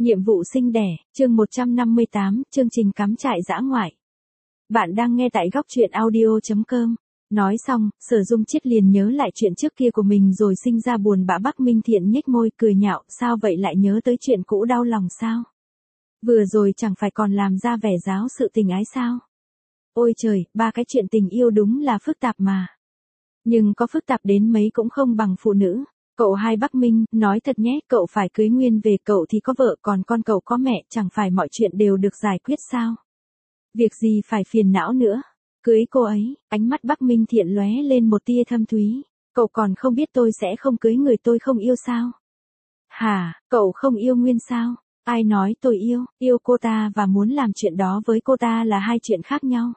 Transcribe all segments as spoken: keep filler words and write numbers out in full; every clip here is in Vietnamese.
Nhiệm vụ sinh đẻ, chương một trăm năm mươi tám, chương trình cắm trại dã ngoại. Bạn đang nghe tại góc truyện audio chấm com. Nói xong, Sở Dung Chiết liền nhớ lại chuyện trước kia của mình rồi sinh ra buồn bã. Bắc Minh Thiện nhếch môi cười nhạo, sao vậy, lại nhớ tới chuyện cũ đau lòng sao? Vừa rồi chẳng phải còn làm ra vẻ giáo sự tình ái sao? Ôi trời, ba cái chuyện tình yêu đúng là phức tạp mà. Nhưng có phức tạp đến mấy cũng không bằng phụ nữ. Cậu hai Bắc Minh, nói thật nhé, cậu phải cưới Nguyên về, cậu thì có vợ, còn con cậu có mẹ, chẳng phải mọi chuyện đều được giải quyết sao? Việc gì phải phiền não nữa? Cưới cô ấy, ánh mắt Bắc Minh Thiện lóe lên một tia thâm thúy. Cậu còn không biết tôi sẽ không cưới người tôi không yêu sao? Hả, cậu không yêu Nguyên sao? Ai nói tôi yêu, yêu cô ta và muốn làm chuyện đó với cô ta là hai chuyện khác nhau.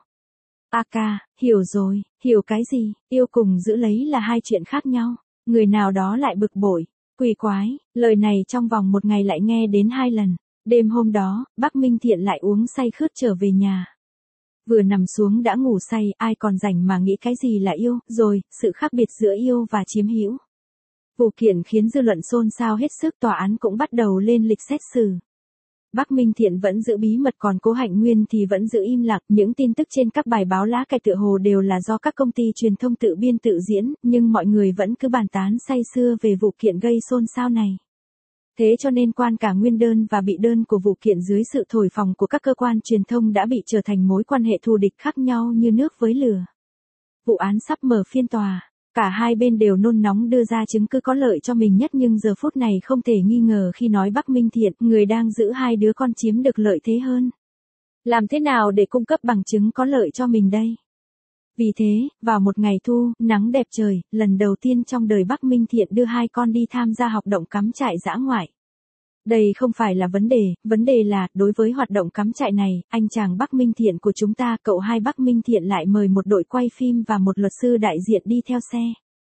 A ca, hiểu rồi, hiểu cái gì, yêu cùng giữ lấy là hai chuyện khác nhau. Người nào đó lại bực bội, quỷ quái, lời này trong vòng một ngày lại nghe đến hai lần. Đêm hôm đó, Bắc Minh Thiện lại uống say khướt trở về nhà. Vừa nằm xuống đã ngủ say, ai còn rảnh mà nghĩ cái gì là yêu, rồi, sự khác biệt giữa yêu và chiếm hữu. Vụ kiện khiến dư luận xôn xao hết sức, tòa án cũng bắt đầu lên lịch xét xử. Bắc Minh Thiện vẫn giữ bí mật, còn Cố Hạnh Nguyên thì vẫn giữ im lặng. Những tin tức trên các bài báo lá cải tựa hồ đều là do các công ty truyền thông tự biên tự diễn, nhưng mọi người vẫn cứ bàn tán say sưa về vụ kiện gây xôn xao này. Thế cho nên quan cả nguyên đơn và bị đơn của vụ kiện dưới sự thổi phồng của các cơ quan truyền thông đã bị trở thành mối quan hệ thù địch khác nhau như nước với lửa. Vụ án sắp mở phiên tòa. Cả hai bên đều nôn nóng đưa ra chứng cứ có lợi cho mình nhất, nhưng giờ phút này không thể nghi ngờ khi nói Bắc Minh Thiện, người đang giữ hai đứa con, chiếm được lợi thế hơn. Làm thế nào để cung cấp bằng chứng có lợi cho mình đây? Vì thế, vào một ngày thu, nắng đẹp trời, lần đầu tiên trong đời Bắc Minh Thiện đưa hai con đi tham gia hoạt động cắm trại dã ngoại. Đây không phải là vấn đề, vấn đề là, đối với hoạt động cắm trại này, anh chàng Bắc Minh Thiện của chúng ta, cậu hai Bắc Minh Thiện lại mời một đội quay phim và một luật sư đại diện đi theo xe.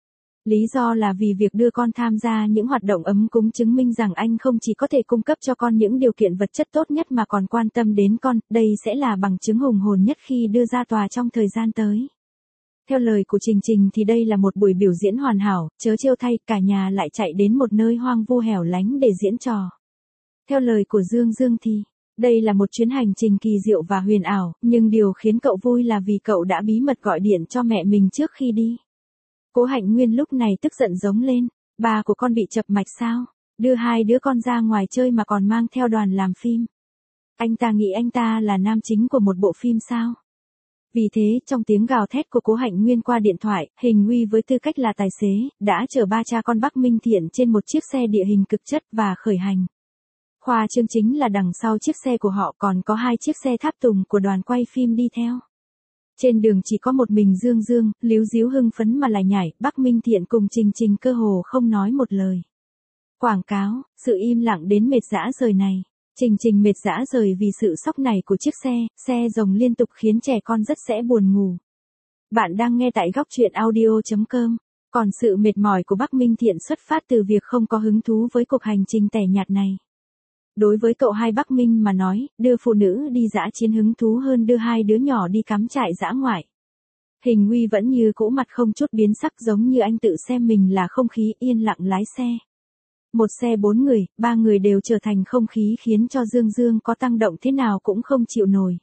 Lý do là vì việc đưa con tham gia những hoạt động ấm cúng chứng minh rằng anh không chỉ có thể cung cấp cho con những điều kiện vật chất tốt nhất mà còn quan tâm đến con, đây sẽ là bằng chứng hùng hồn nhất khi đưa ra tòa trong thời gian tới. Theo lời của Trình Trình thì đây là một buổi biểu diễn hoàn hảo, chớ trêu thay, cả nhà lại chạy đến một nơi hoang vu hẻo lánh để diễn trò. Theo lời của Dương Dương thì, đây là một chuyến hành trình kỳ diệu và huyền ảo, nhưng điều khiến cậu vui là vì cậu đã bí mật gọi điện cho mẹ mình trước khi đi. Cố Hạnh Nguyên lúc này tức giận giống lên, bà của con bị chập mạch sao? Đưa hai đứa con ra ngoài chơi mà còn mang theo đoàn làm phim. Anh ta nghĩ anh ta là nam chính của một bộ phim sao? Vì thế, trong tiếng gào thét của Cố Hạnh Nguyên qua điện thoại, Hình Uy với tư cách là tài xế, đã chở ba cha con Bắc Minh Thiện trên một chiếc xe địa hình cực chất và khởi hành. Khoa trương chính là đằng sau chiếc xe của họ còn có hai chiếc xe tháp tùng của đoàn quay phim đi theo. Trên đường chỉ có một mình Dương Dương, líu díu hưng phấn mà lại nhảy, Bắc Minh Thiện cùng Trình Trình cơ hồ không nói một lời. Quảng cáo, sự im lặng đến mệt dã rời này. Trình Trình mệt dã rời vì sự sóc này của chiếc xe, xe rồng liên tục khiến trẻ con rất sẽ buồn ngủ. Bạn đang nghe tại góc truyện audio chấm com. Còn sự mệt mỏi của Bắc Minh Thiện xuất phát từ việc không có hứng thú với cuộc hành trình tẻ nhạt này. Đối với cậu hai Bắc Minh mà nói, đưa phụ nữ đi dã chiến hứng thú hơn đưa hai đứa nhỏ đi cắm trại dã ngoại. Hình Uy vẫn như cũ, mặt không chút biến sắc, giống như anh tự xem mình là không khí, yên lặng lái xe. Một xe bốn người, ba người đều trở thành không khí khiến cho Dương Dương có tăng động thế nào cũng không chịu nổi.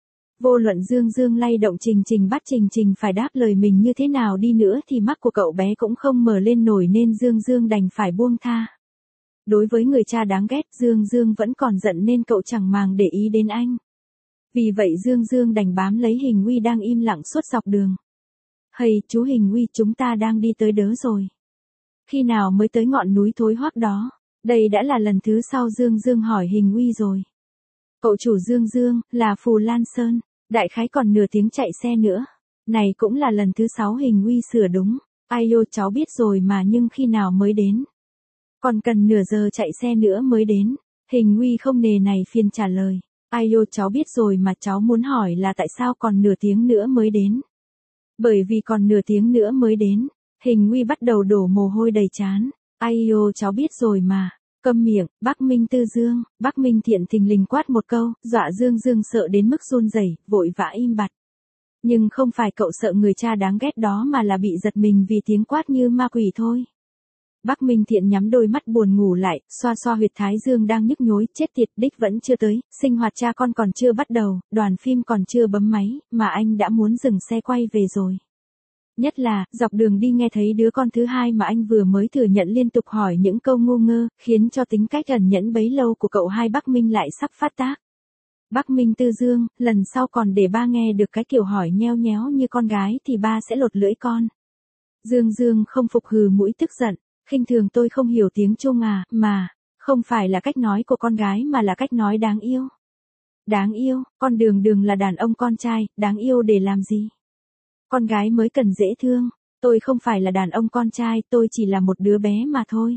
Vô luận Dương Dương lay động Trình Trình bắt Trình Trình phải đáp lời mình như thế nào đi nữa thì mắt của cậu bé cũng không mở lên nổi nên Dương Dương đành phải buông tha. Đối với người cha đáng ghét, Dương Dương vẫn còn giận nên cậu chẳng màng để ý đến anh. Vì vậy Dương Dương đành bám lấy Hình Uy đang im lặng suốt dọc đường. Hầy, chú Hình Uy, chúng ta đang đi tới đớ rồi. Khi nào mới tới ngọn núi thối hoắc đó? Đây đã là lần thứ sau Dương Dương hỏi Hình Uy rồi. Cậu chủ Dương Dương, là Phù Lan Sơn, đại khái còn nửa tiếng chạy xe nữa. Này cũng là lần thứ sáu Hình Uy sửa đúng. Ai ô, cháu biết rồi mà, nhưng khi nào mới đến? Còn cần nửa giờ chạy xe nữa mới đến. Hình Uy không nề này phiền trả lời. Ai ô, cháu biết rồi mà, cháu muốn hỏi là tại sao còn nửa tiếng nữa mới đến? Bởi vì còn nửa tiếng nữa mới đến. Hình Uy bắt đầu đổ mồ hôi đầy trán. Ai ô, cháu biết rồi mà. Câm miệng, Bắc Minh Tư Dương. Bắc Minh Thiện thình lình quát một câu, dọa Dương Dương sợ đến mức run rẩy, vội vã im bặt. Nhưng không phải cậu sợ người cha đáng ghét đó mà là bị giật mình vì tiếng quát như ma quỷ thôi. Bắc Minh Thiện nhắm đôi mắt buồn ngủ lại, xoa xoa huyệt thái dương đang nhức nhối, chết tiệt, đích vẫn chưa tới, sinh hoạt cha con còn chưa bắt đầu, đoàn phim còn chưa bấm máy, mà anh đã muốn dừng xe quay về rồi. Nhất là, dọc đường đi nghe thấy đứa con thứ hai mà anh vừa mới thừa nhận liên tục hỏi những câu ngu ngơ, khiến cho tính cách ẩn nhẫn bấy lâu của cậu hai Bắc Minh lại sắp phát tác. Bắc Minh Tư Dương, lần sau còn để ba nghe được cái kiểu hỏi nheo nhéo như con gái thì ba sẽ lột lưỡi con. Dương Dương không phục hừ mũi tức giận, khinh thường tôi không hiểu tiếng Trung à, mà, không phải là cách nói của con gái mà là cách nói đáng yêu. Đáng yêu, con Đường Đường là đàn ông con trai, đáng yêu để làm gì? Con gái mới cần dễ thương, tôi không phải là đàn ông con trai, tôi chỉ là một đứa bé mà thôi.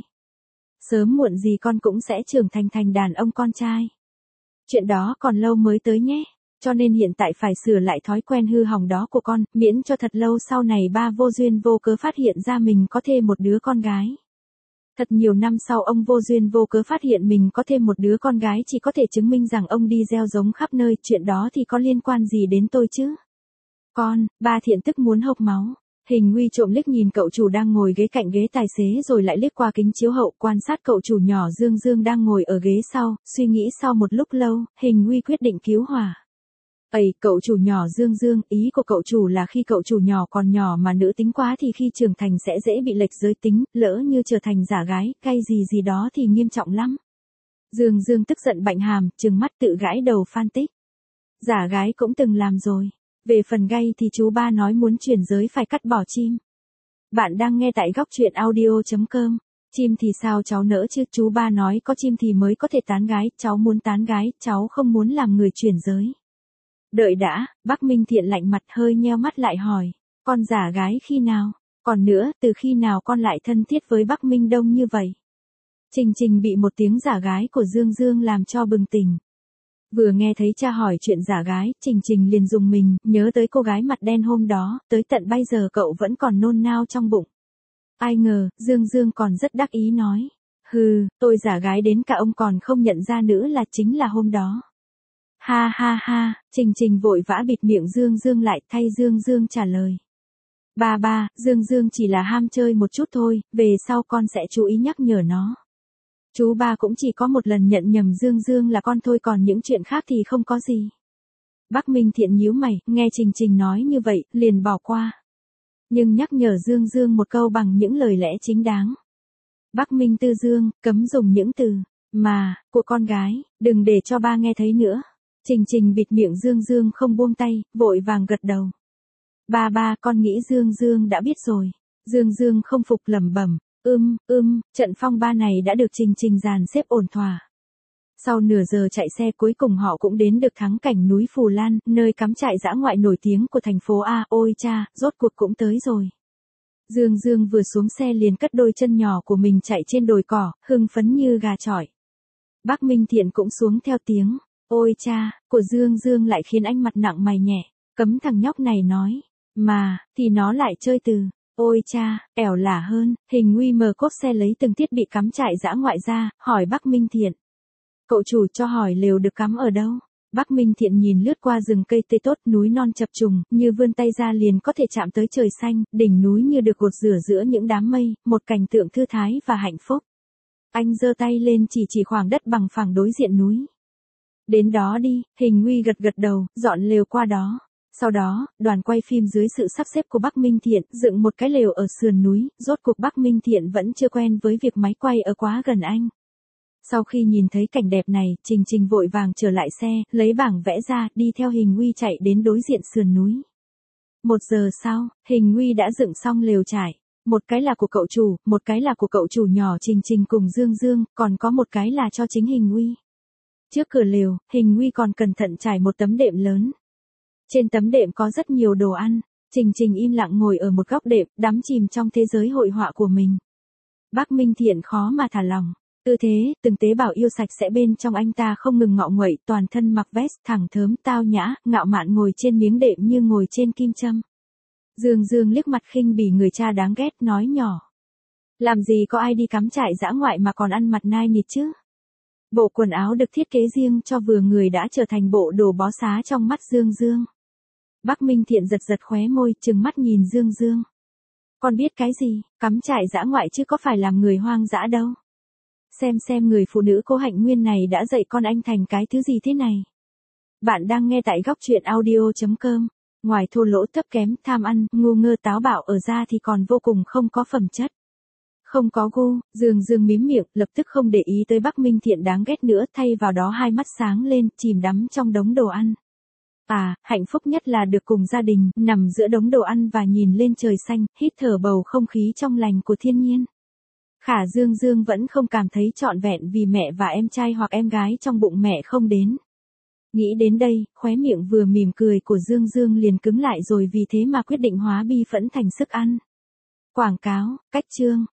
Sớm muộn gì con cũng sẽ trưởng thành thành đàn ông con trai. Chuyện đó còn lâu mới tới nhé, cho nên hiện tại phải sửa lại thói quen hư hỏng đó của con, miễn cho thật lâu sau này ba vô duyên vô cớ phát hiện ra mình có thêm một đứa con gái. Thật nhiều năm sau ông vô duyên vô cớ phát hiện mình có thêm một đứa con gái chỉ có thể chứng minh rằng ông đi gieo giống khắp nơi, chuyện đó thì có liên quan gì đến tôi chứ? Con, ba Thiện tức muốn hộc máu. Hình Nguy trộm liếc nhìn cậu chủ đang ngồi ghế cạnh ghế tài xế rồi lại liếc qua kính chiếu hậu quan sát cậu chủ nhỏ Dương Dương đang ngồi ở ghế sau, suy nghĩ sau một lúc lâu, Hình Nguy quyết định cứu hỏa. Ây, cậu chủ nhỏ Dương Dương, ý của cậu chủ là khi cậu chủ nhỏ còn nhỏ mà nữ tính quá thì khi trưởng thành sẽ dễ bị lệch giới tính, lỡ như trở thành giả gái, cay gì gì đó thì nghiêm trọng lắm. Dương Dương tức giận bạnh hàm, trừng mắt tự gãi đầu phân tích. Giả gái cũng từng làm rồi. Về phần gay thì chú ba nói muốn chuyển giới phải cắt bỏ chim. Bạn đang nghe tại góc truyện audio chấm com. Chim thì sao cháu nỡ chứ, chú ba nói có chim thì mới có thể tán gái, cháu muốn tán gái, cháu không muốn làm người chuyển giới. Đợi đã, Bắc Minh Thiện lạnh mặt hơi nheo mắt lại hỏi, con giả gái khi nào? Còn nữa, từ khi nào con lại thân thiết với Bắc Minh Đông như vậy? Trình Trình bị một tiếng giả gái của Dương Dương làm cho bừng tỉnh. Vừa nghe thấy cha hỏi chuyện giả gái, Trình Trình liền dùng mình, nhớ tới cô gái mặt đen hôm đó, tới tận bây giờ cậu vẫn còn nôn nao trong bụng. Ai ngờ, Dương Dương còn rất đắc ý nói. Hừ, tôi giả gái đến cả ông còn không nhận ra nữa là chính là hôm đó. Ha ha ha, Trình Trình vội vã bịt miệng Dương Dương lại thay Dương Dương trả lời. Ba ba, Dương Dương chỉ là ham chơi một chút thôi, về sau con sẽ chú ý nhắc nhở nó. Chú ba cũng chỉ có một lần nhận nhầm Dương Dương là con thôi, còn những chuyện khác thì không có gì. Bắc Minh Thiện nhíu mày, nghe Trình Trình nói như vậy, liền bỏ qua. Nhưng nhắc nhở Dương Dương một câu bằng những lời lẽ chính đáng. Bắc Minh Tư Dương, cấm dùng những từ mà của con gái, đừng để cho ba nghe thấy nữa. Trình Trình bịt miệng Dương Dương không buông tay, vội vàng gật đầu. Ba ba, con nghĩ Dương Dương đã biết rồi. Dương Dương không phục lẩm bẩm. Ưm, ưm, trận phong ba này đã được Trình Trình dàn xếp ổn thỏa. Sau nửa giờ chạy xe cuối cùng họ cũng đến được thắng cảnh núi Phù Lan, nơi cắm trại dã ngoại nổi tiếng của thành phố A. Ôi cha, rốt cuộc cũng tới rồi. Dương Dương vừa xuống xe liền cất đôi chân nhỏ của mình chạy trên đồi cỏ, hưng phấn như gà chọi. Bắc Minh Thiện cũng xuống theo tiếng. Ôi cha, của Dương Dương lại khiến anh mặt nặng mày nhẹ, cấm thằng nhóc này nói. Mà, thì nó lại chơi từ. Ôi cha, ẻo lả hơn, Hình Nguy mở cốp xe lấy từng thiết bị cắm trại dã ngoại ra, hỏi Bắc Minh Thiện. Cậu chủ cho hỏi lều được cắm ở đâu? Bắc Minh Thiện nhìn lướt qua rừng cây tươi tốt, núi non chập trùng, như vươn tay ra liền có thể chạm tới trời xanh, đỉnh núi như được gột rửa giữa những đám mây, một cảnh tượng thư thái và hạnh phúc. Anh giơ tay lên chỉ chỉ khoảng đất bằng phẳng đối diện núi. Đến đó đi, Hình Nguy gật gật đầu, dọn lều qua đó. Sau đó, đoàn quay phim dưới sự sắp xếp của Bắc Minh Thiện, dựng một cái lều ở sườn núi, rốt cuộc Bắc Minh Thiện vẫn chưa quen với việc máy quay ở quá gần anh. Sau khi nhìn thấy cảnh đẹp này, Trình Trình vội vàng trở lại xe, lấy bảng vẽ ra, đi theo Hình Nguy chạy đến đối diện sườn núi. Một giờ sau, Hình Nguy đã dựng xong lều trải. Một cái là của cậu chủ, một cái là của cậu chủ nhỏ Trình Trình cùng Dương Dương, còn có một cái là cho chính Hình Nguy. Trước cửa lều, Hình Nguy còn cẩn thận trải một tấm đệm lớn. Trên tấm đệm có rất nhiều đồ ăn, Trình Trình im lặng ngồi ở một góc đệm, đắm chìm trong thế giới hội họa của mình. Bắc Minh Thiện khó mà thả lỏng, tư thế, từng tế bào yêu sạch sẽ bên trong anh ta không ngừng ngọ nguậy, toàn thân mặc vest thẳng thớm tao nhã, ngạo mạn ngồi trên miếng đệm như ngồi trên kim châm. Dương Dương liếc mặt khinh bỉ người cha đáng ghét nói nhỏ. Làm gì có ai đi cắm trại dã ngoại mà còn ăn mặt nai nịt chứ? Bộ quần áo được thiết kế riêng cho vừa người đã trở thành bộ đồ bó xá trong mắt Dương Dương. Bắc Minh Thiện giật giật khóe môi, trừng mắt nhìn Dương Dương. Con biết cái gì, cắm trại dã ngoại chứ có phải làm người hoang dã đâu. Xem xem người phụ nữ Cố Hạnh Nguyên này đã dạy con anh thành cái thứ gì thế này. Bạn đang nghe tại góc truyện audio.com. Ngoài thô lỗ thấp kém, tham ăn, ngu ngơ táo bạo ở ra thì còn vô cùng không có phẩm chất. Không có gu, Dương Dương mím miệng, lập tức không để ý tới Bắc Minh Thiện đáng ghét nữa, thay vào đó hai mắt sáng lên, chìm đắm trong đống đồ ăn. À, hạnh phúc nhất là được cùng gia đình, nằm giữa đống đồ ăn và nhìn lên trời xanh, hít thở bầu không khí trong lành của thiên nhiên. Khả Dương Dương vẫn không cảm thấy trọn vẹn vì mẹ và em trai hoặc em gái trong bụng mẹ không đến. Nghĩ đến đây, khóe miệng vừa mỉm cười của Dương Dương liền cứng lại rồi vì thế mà quyết định hóa bi phẫn thành sức ăn. Quảng cáo, cách chương.